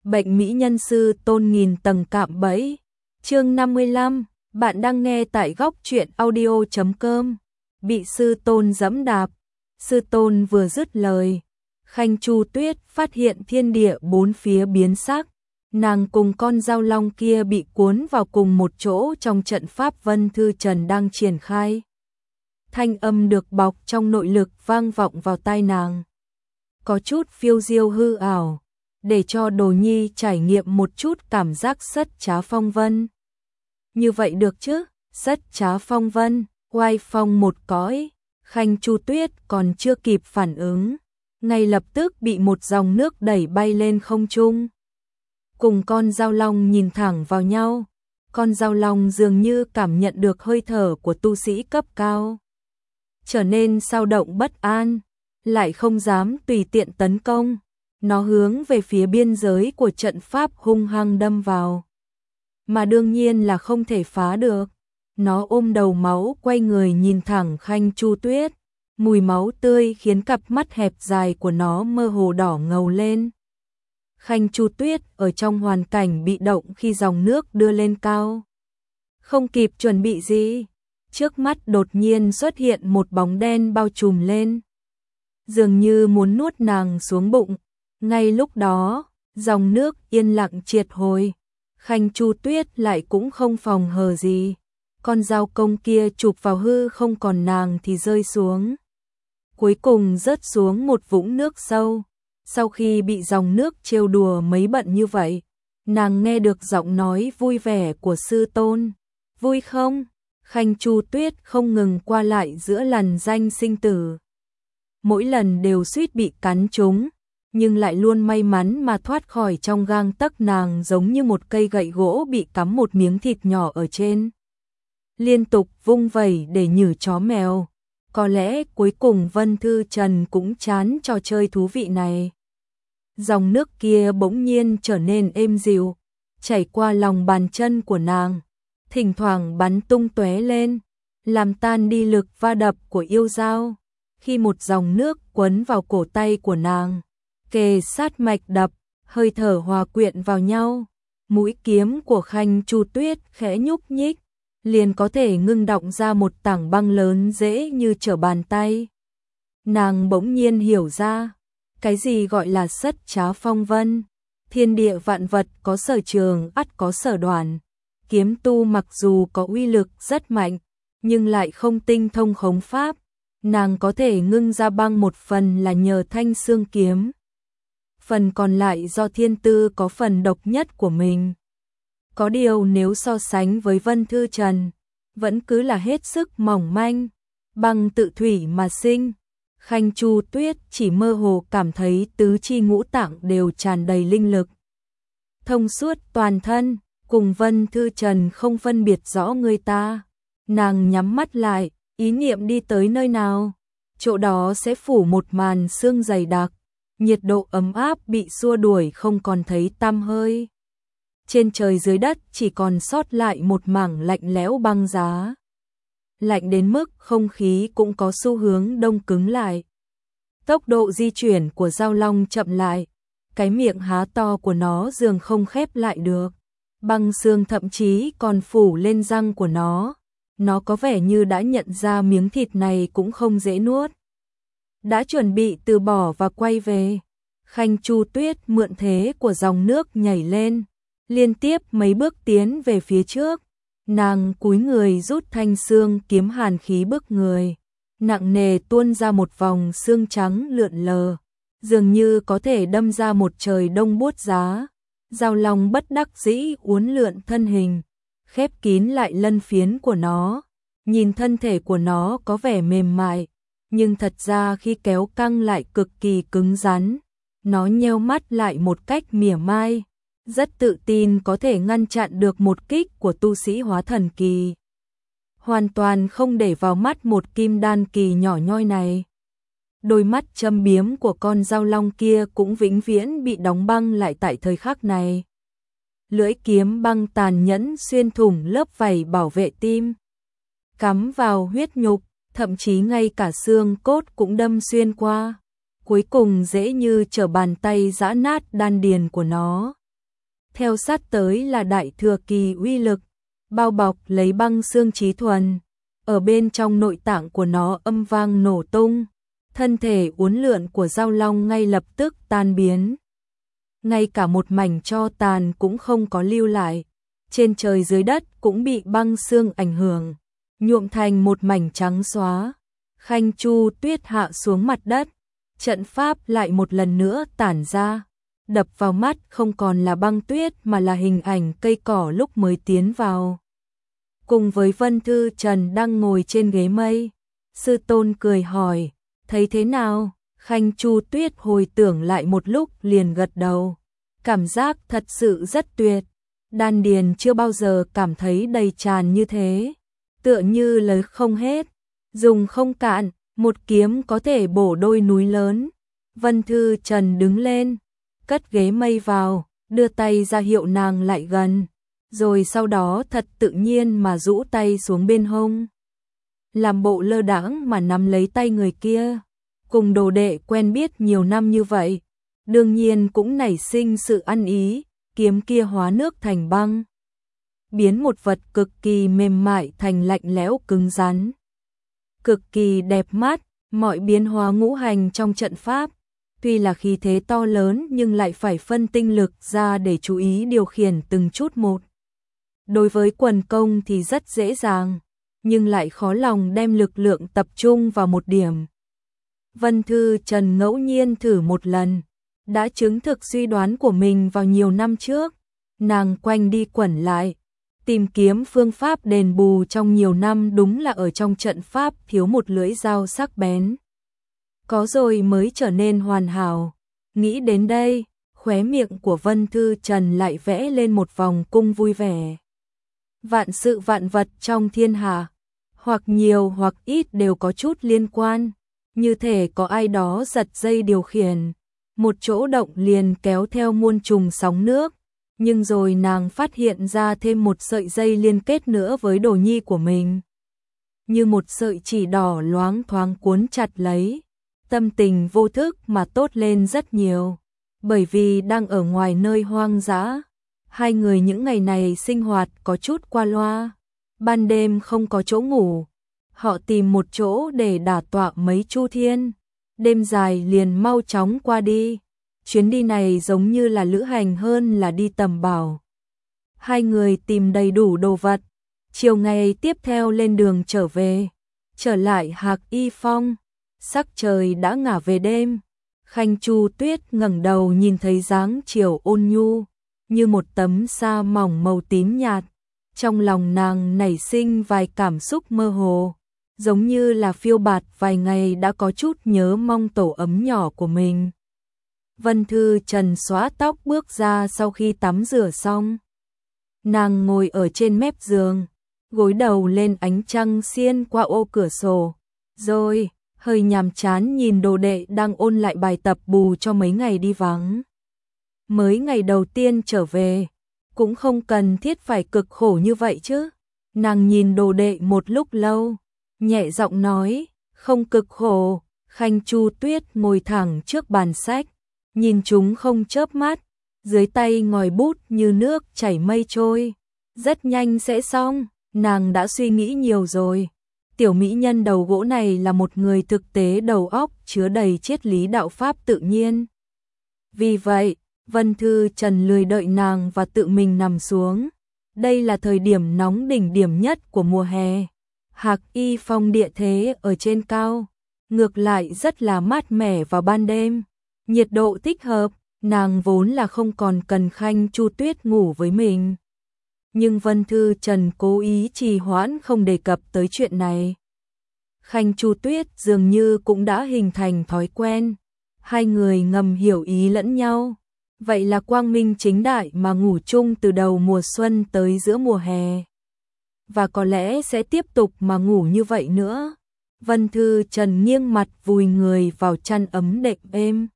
Bệnh mỹ nhân sư tôn nghìn tầng cạm bẫy. Chương 55, bạn đang nghe tại góc truyện audio.com. Bị sư tôn giẫm đạp. Sư tôn vừa dứt lời, Khanh Chu Tuyết phát hiện thiên địa bốn phía biến sắc. Nàng cùng con dao long kia bị cuốn vào cùng một chỗ trong trận pháp Vân Thư Trần đang triển khai. Thanh âm được bọc trong nội lực vang vọng vào tai nàng. Có chút phiêu diêu hư ảo, để cho Đồ Nhi trải nghiệm một chút cảm giác sất trá phong vân. Như vậy được chứ, sất trá phong vân, oai phong một cõi. Khanh Chu Tuyết còn chưa kịp phản ứng, ngay lập tức bị một dòng nước đẩy bay lên không trung. Cùng con dao long nhìn thẳng vào nhau, con dao long dường như cảm nhận được hơi thở của tu sĩ cấp cao, trở nên xao động bất an, lại không dám tùy tiện tấn công. Nó hướng về phía biên giới của trận pháp hung hăng đâm vào, mà đương nhiên là không thể phá được. Nó ôm đầu máu quay người nhìn thẳng Khanh Chu Tuyết, mùi máu tươi khiến cặp mắt hẹp dài của nó mơ hồ đỏ ngầu lên. Khanh Chu Tuyết ở trong hoàn cảnh bị động khi dòng nước đưa lên cao, không kịp chuẩn bị gì, trước mắt đột nhiên xuất hiện một bóng đen bao trùm lên, dường như muốn nuốt nàng xuống bụng. Ngay lúc đó, dòng nước yên lặng triệt hồi, Khanh Chu Tuyết lại cũng không phòng hờ gì. Con dao công kia chụp vào hư không, còn nàng thì rơi xuống, cuối cùng rớt xuống một vũng nước sâu. Sau khi bị dòng nước trêu đùa mấy bận như vậy, nàng nghe được giọng nói vui vẻ của sư tôn. Vui không? Khanh Chu Tuyết không ngừng qua lại giữa lằn danh sinh tử, mỗi lần đều suýt bị cắn trúng, nhưng lại luôn may mắn mà thoát khỏi. Trong gang tấc nàng giống như một cây gậy gỗ bị cắm một miếng thịt nhỏ ở trên, liên tục vung vẩy để nhử chó mèo. Có lẽ cuối cùng Vân Thư Trần cũng chán trò chơi thú vị này. Dòng nước kia bỗng nhiên trở nên êm dịu, chảy qua lòng bàn chân của nàng, thỉnh thoảng bắn tung tóe lên, làm tan đi lực va đập của yêu dao. Khi một dòng nước quấn vào cổ tay của nàng, kề sát mạch đập, hơi thở hòa quyện vào nhau, mũi kiếm của Khanh Chu Tuyết khẽ nhúc nhích, liền có thể ngưng động ra một tảng băng lớn dễ như trở bàn tay. Nàng bỗng nhiên hiểu ra, cái gì gọi là sất trá phong vân. Thiên địa vạn vật có sở trường ắt có sở đoản. Kiếm tu mặc dù có uy lực rất mạnh, nhưng lại không tinh thông khống pháp. Nàng có thể ngưng ra băng một phần là nhờ thanh xương kiếm, phần còn lại do thiên tư có phần độc nhất của mình. Có điều nếu so sánh với Vân Thư Trần, vẫn cứ là hết sức mỏng manh, băng tự thủy mà sinh. Khanh Chu Tuyết chỉ mơ hồ cảm thấy tứ chi ngũ tạng đều tràn đầy linh lực, thông suốt toàn thân, cùng Vân Thư Trần không phân biệt rõ người ta. Nàng nhắm mắt lại, ý niệm đi tới nơi nào, chỗ đó sẽ phủ một màn sương dày đặc, nhiệt độ ấm áp bị xua đuổi không còn thấy tăm hơi. Trên trời dưới đất chỉ còn sót lại một mảng lạnh lẽo băng giá, lạnh đến mức không khí cũng có xu hướng đông cứng lại. Tốc độ di chuyển của dao long chậm lại, cái miệng há to của nó dường không khép lại được, băng xương thậm chí còn phủ lên răng của nó. Nó có vẻ như đã nhận ra miếng thịt này cũng không dễ nuốt, đã chuẩn bị từ bỏ và quay về. Khanh Chu Tuyết mượn thế của dòng nước nhảy lên, liên tiếp mấy bước tiến về phía trước. Nàng cúi người rút thanh xương kiếm hàn khí bức người, nặng nề tuôn ra một vòng xương trắng lượn lờ, dường như có thể đâm ra một trời đông buốt giá. Dao long bất đắc dĩ uốn lượn thân hình, khép kín lại lân phiến của nó. Nhìn thân thể của nó có vẻ mềm mại, nhưng thật ra khi kéo căng lại cực kỳ cứng rắn. Nó nheo mắt lại một cách mỉa mai, rất tự tin có thể ngăn chặn được một kích của tu sĩ hóa thần kỳ, hoàn toàn không để vào mắt một kim đan kỳ nhỏ nhoi này. Đôi mắt châm biếm của con dao long kia cũng vĩnh viễn bị đóng băng lại tại thời khắc này. Lưỡi kiếm băng tàn nhẫn xuyên thủng lớp vảy bảo vệ tim, cắm vào huyết nhục, thậm chí ngay cả xương cốt cũng đâm xuyên qua, cuối cùng dễ như trở bàn tay giã nát đan điền của nó. theo sát tới là đại thừa kỳ uy lực, bao bọc lấy băng xương chí thuần. Ở bên trong nội tạng của nó âm vang nổ tung, thân thể uốn lượn của Dao Long ngay lập tức tan biến. Ngay cả một mảnh tro tàn cũng không có lưu lại, trên trời dưới đất cũng bị băng xương ảnh hưởng, nhuộm thành một mảnh trắng xóa. Khanh Chu Tuyết hạ xuống mặt đất, trận pháp lại một lần nữa tản ra, đập vào mắt không còn là băng tuyết mà là hình ảnh cây cỏ lúc mới tiến vào. Cùng với Vân Thư Trần đang ngồi trên ghế mây, sư tôn cười hỏi, thấy thế nào? Khanh Chu Tuyết hồi tưởng lại một lúc liền gật đầu, cảm giác thật sự rất tuyệt, đan điền chưa bao giờ cảm thấy đầy tràn như thế, tựa như lời không hết, dùng không cạn, một kiếm có thể bổ đôi núi lớn. Vân Thư Trần đứng lên, cất ghế mây vào, đưa tay ra hiệu nàng lại gần, rồi sau đó thật tự nhiên mà rũ tay xuống bên hông, làm bộ lơ đãng mà nắm lấy tay người kia. Cùng đồ đệ quen biết nhiều năm như vậy, đương nhiên cũng nảy sinh sự ăn ý, kiếm kia hóa nước thành băng, biến một vật cực kỳ mềm mại thành lạnh lẽo cứng rắn, cực kỳ đẹp mắt. Mọi biến hóa ngũ hành trong trận pháp, tuy là khí thế to lớn nhưng lại phải phân tinh lực ra để chú ý điều khiển từng chút một. Đối với quần công thì rất dễ dàng, nhưng lại khó lòng đem lực lượng tập trung vào một điểm. Vân Thư Trần ngẫu nhiên thử một lần, đã chứng thực suy đoán của mình vào nhiều năm trước. Nàng quanh đi quẩn lại, tìm kiếm phương pháp đền bù trong nhiều năm, đúng là ở trong trận pháp thiếu một lưỡi dao sắc bén. Có rồi mới trở nên hoàn hảo. Nghĩ đến đây, khóe miệng của Vân Thư Trần lại vẽ lên một vòng cung vui vẻ. Vạn sự vạn vật trong thiên hạ, hoặc nhiều hoặc ít đều có chút liên quan, như thể có ai đó giật dây điều khiển, một chỗ động liền kéo theo muôn trùng sóng nước. Nhưng rồi nàng phát hiện ra thêm một sợi dây liên kết nữa với đồ nhi của mình. Như một sợi chỉ đỏ loáng thoáng cuốn chặt lấy, tâm tình vô thức mà tốt lên rất nhiều. Bởi vì đang ở ngoài nơi hoang dã, hai người những ngày này sinh hoạt có chút qua loa. Ban đêm không có chỗ ngủ, họ tìm một chỗ để đả tọa mấy chu thiên. Đêm dài liền mau chóng qua đi. Chuyến đi này giống như là lữ hành hơn là đi tầm bảo. Hai người tìm đầy đủ đồ vật, chiều ngày tiếp theo lên đường trở về. Trở lại Hạc Y Phong, sắc trời đã ngả về đêm. Khanh Chu Tuyết ngẩng đầu nhìn thấy dáng chiều ôn nhu, như một tấm sa mỏng màu tím nhạt. Trong lòng nàng nảy sinh vài cảm xúc mơ hồ, giống như là phiêu bạt vài ngày đã có chút nhớ mong tổ ấm nhỏ của mình. Vân Thư Trần xóa tóc bước ra sau khi tắm rửa xong. Nàng ngồi ở trên mép giường, gối đầu lên ánh trăng xiên qua ô cửa sổ, rồi hơi nhàm chán nhìn đồ đệ đang ôn lại bài tập bù cho mấy ngày đi vắng. Mới ngày đầu tiên trở về, cũng không cần thiết phải cực khổ như vậy chứ. Nàng nhìn đồ đệ một lúc lâu, nhẹ giọng nói, không cực khổ. Khanh Chu Tuyết ngồi thẳng trước bàn sách, nhìn chúng không chớp mắt, dưới tay ngòi bút như nước chảy mây trôi, rất nhanh sẽ xong. Nàng đã suy nghĩ nhiều rồi. Tiểu mỹ nhân đầu gỗ này là một người thực tế, đầu óc chứa đầy triết lý đạo pháp tự nhiên. Vì vậy, Vân Thư Trần lười đợi nàng và tự mình nằm xuống. Đây là thời điểm nóng đỉnh điểm nhất của mùa hè. Hạc Y Phong địa thế ở trên cao, ngược lại rất là mát mẻ vào ban đêm. Nhiệt độ thích hợp, nàng vốn là không còn cần Khanh Chu Tuyết ngủ với mình. Nhưng Vân Thư Trần cố ý trì hoãn không đề cập tới chuyện này. Khanh Chu Tuyết dường như cũng đã hình thành thói quen. Hai người ngầm hiểu ý lẫn nhau. Vậy là quang minh chính đại mà ngủ chung từ đầu mùa xuân tới giữa mùa hè. Và có lẽ sẽ tiếp tục mà ngủ như vậy nữa. Vân Thư Trần nghiêng mặt vùi người vào chăn ấm đệm êm.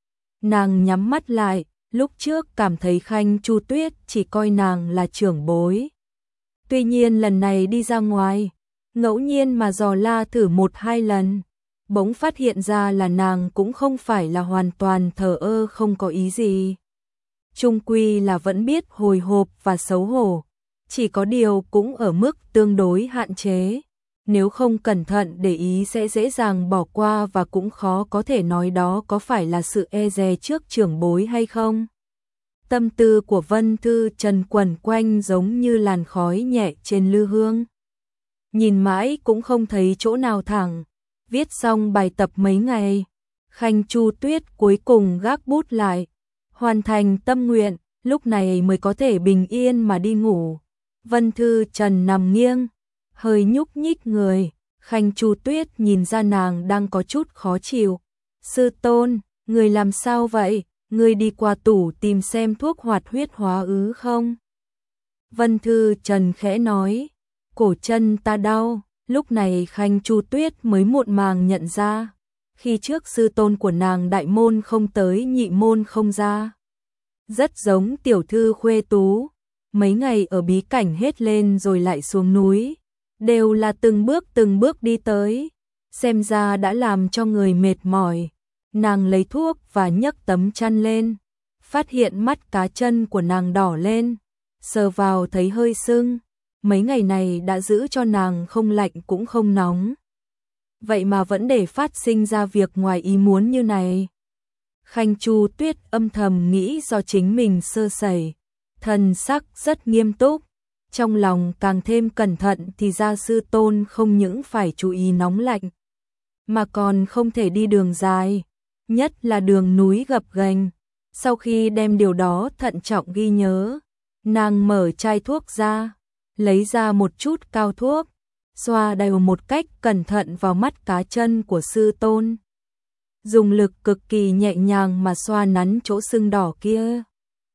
Nàng nhắm mắt lại, lúc trước cảm thấy Khanh Chu Tuyết chỉ coi nàng là trưởng bối. Tuy nhiên lần này đi ra ngoài, ngẫu nhiên mà dò la thử 1-2 lần, bỗng phát hiện ra là nàng cũng không phải là hoàn toàn thờ ơ không có ý gì. chung quy là vẫn biết hồi hộp và xấu hổ, chỉ có điều cũng ở mức tương đối hạn chế. Nếu không cẩn thận để ý sẽ dễ dàng bỏ qua và cũng khó có thể nói đó có phải là sự e dè trước trưởng bối hay không. Tâm tư của Vân Thư Trần quẩn quanh giống như làn khói nhẹ trên lư hương. Nhìn mãi cũng không thấy chỗ nào thẳng. Viết xong bài tập mấy ngày, Khanh Chu Tuyết cuối cùng gác bút lại, hoàn thành tâm nguyện, lúc này mới có thể bình yên mà đi ngủ. Vân Thư Trần nằm nghiêng, hơi nhúc nhích người, Khanh Chu Tuyết nhìn ra nàng đang có chút khó chịu. Sư tôn, người làm sao vậy? Người đi qua tủ tìm xem thuốc hoạt huyết hóa ứ không? Vân Thư Trần khẽ nói, cổ chân ta đau. Lúc này Khanh Chu Tuyết mới muộn màng nhận ra, khi trước sư tôn của nàng đại môn không tới nhị môn không ra. Rất giống tiểu thư khuê tú, mấy ngày ở bí cảnh hết lên rồi lại xuống núi, đều là từng bước đi tới, xem ra đã làm cho người mệt mỏi. Nàng lấy thuốc và nhấc tấm chăn lên, phát hiện mắt cá chân của nàng đỏ lên, sờ vào thấy hơi sưng. Mấy ngày này đã giữ cho nàng không lạnh cũng không nóng. Vậy mà vẫn để phát sinh ra việc ngoài ý muốn như này. Khanh Chu Tuyết âm thầm nghĩ do chính mình sơ sẩy, thần sắc rất nghiêm túc, trong lòng càng thêm cẩn thận thì ra sư tôn không những phải chú ý nóng lạnh, mà còn không thể đi đường dài, nhất là đường núi gập ghềnh. Sau khi đem điều đó thận trọng ghi nhớ, nàng mở chai thuốc ra, lấy ra một chút cao thuốc, xoa đều một cách cẩn thận vào mắt cá chân của sư tôn. Dùng lực cực kỳ nhẹ nhàng mà xoa nắn chỗ sưng đỏ kia.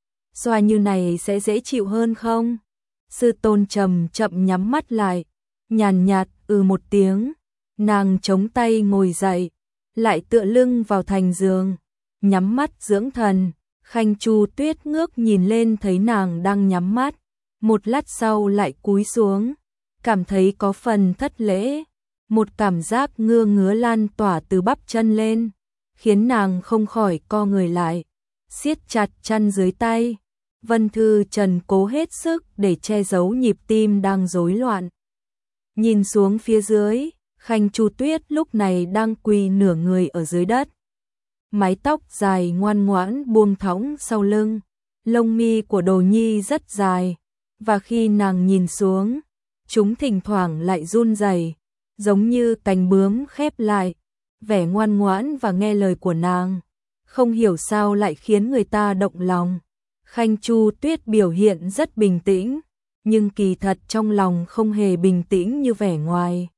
Xoa như này sẽ dễ chịu hơn không? Sư tôn chậm chậm nhắm mắt lại, nhàn nhạt một tiếng, nàng chống tay ngồi dậy, lại tựa lưng vào thành giường, nhắm mắt dưỡng thần. Khanh Chu Tuyết ngước nhìn lên thấy nàng đang nhắm mắt, một lát sau lại cúi xuống, cảm thấy có phần thất lễ, một cảm giác ngứa ngứa lan tỏa từ bắp chân lên, khiến nàng không khỏi co người lại, siết chặt chăn dưới tay. Vân Thư Trần cố hết sức để che giấu nhịp tim đang rối loạn. Nhìn xuống phía dưới, Khanh Chu Tuyết lúc này đang quỳ nửa người ở dưới đất. Mái tóc dài ngoan ngoãn buông thõng sau lưng, lông mi của Đồ Nhi rất dài, và khi nàng nhìn xuống, chúng thỉnh thoảng lại run rẩy, giống như cánh bướm khép lại. Vẻ ngoan ngoãn và nghe lời của nàng, không hiểu sao lại khiến người ta động lòng. Khanh Chu Tuyết biểu hiện rất bình tĩnh, nhưng kỳ thật trong lòng không hề bình tĩnh như vẻ ngoài.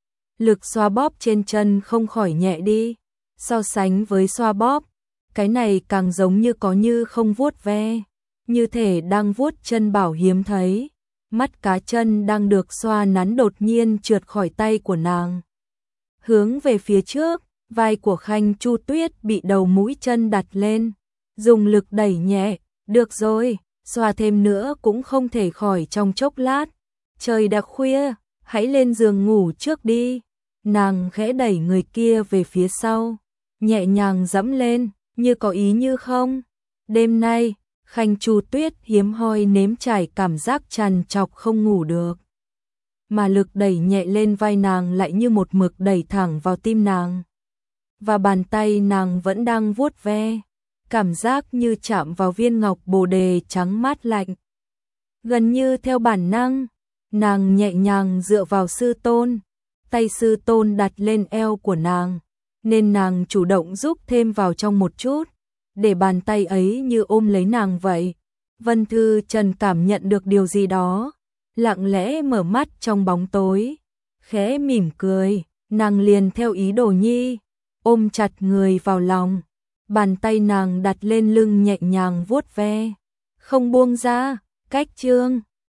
Lực xoa bóp trên chân không khỏi nhẹ đi, so sánh với xoa bóp, cái này càng giống như có như không vuốt ve, như thể đang vuốt chân bảo hiếm thấy. Mắt cá chân đang được xoa nắn đột nhiên trượt khỏi tay của nàng, hướng về phía trước, vai của Khanh Chu Tuyết bị đầu mũi chân đặt lên, dùng lực đẩy nhẹ. Được rồi, xoa thêm nữa cũng không thể khỏi trong chốc lát. Trời đã khuya, hãy lên giường ngủ trước đi. Nàng khẽ đẩy người kia về phía sau, nhẹ nhàng dẫm lên, như có ý như không. Đêm nay, Khanh Chu Tuyết hiếm hoi nếm trải cảm giác trằn trọc không ngủ được. Mà lực đẩy nhẹ lên vai nàng lại như một mực đẩy thẳng vào tim nàng. Và bàn tay nàng vẫn đang vuốt ve, cảm giác như chạm vào viên ngọc bồ đề trắng mát lạnh. Gần như theo bản năng, nàng nhẹ nhàng dựa vào sư tôn, tay sư tôn đặt lên eo của nàng, nên nàng chủ động giúp thêm vào trong một chút, để bàn tay ấy như ôm lấy nàng vậy. Vân Thư Trần cảm nhận được điều gì đó, lặng lẽ mở mắt trong bóng tối, khẽ mỉm cười, nàng liền theo ý Đồ Nhi, ôm chặt người vào lòng. Bàn tay nàng đặt lên lưng nhẹ nhàng vuốt ve, không buông ra. Cách chương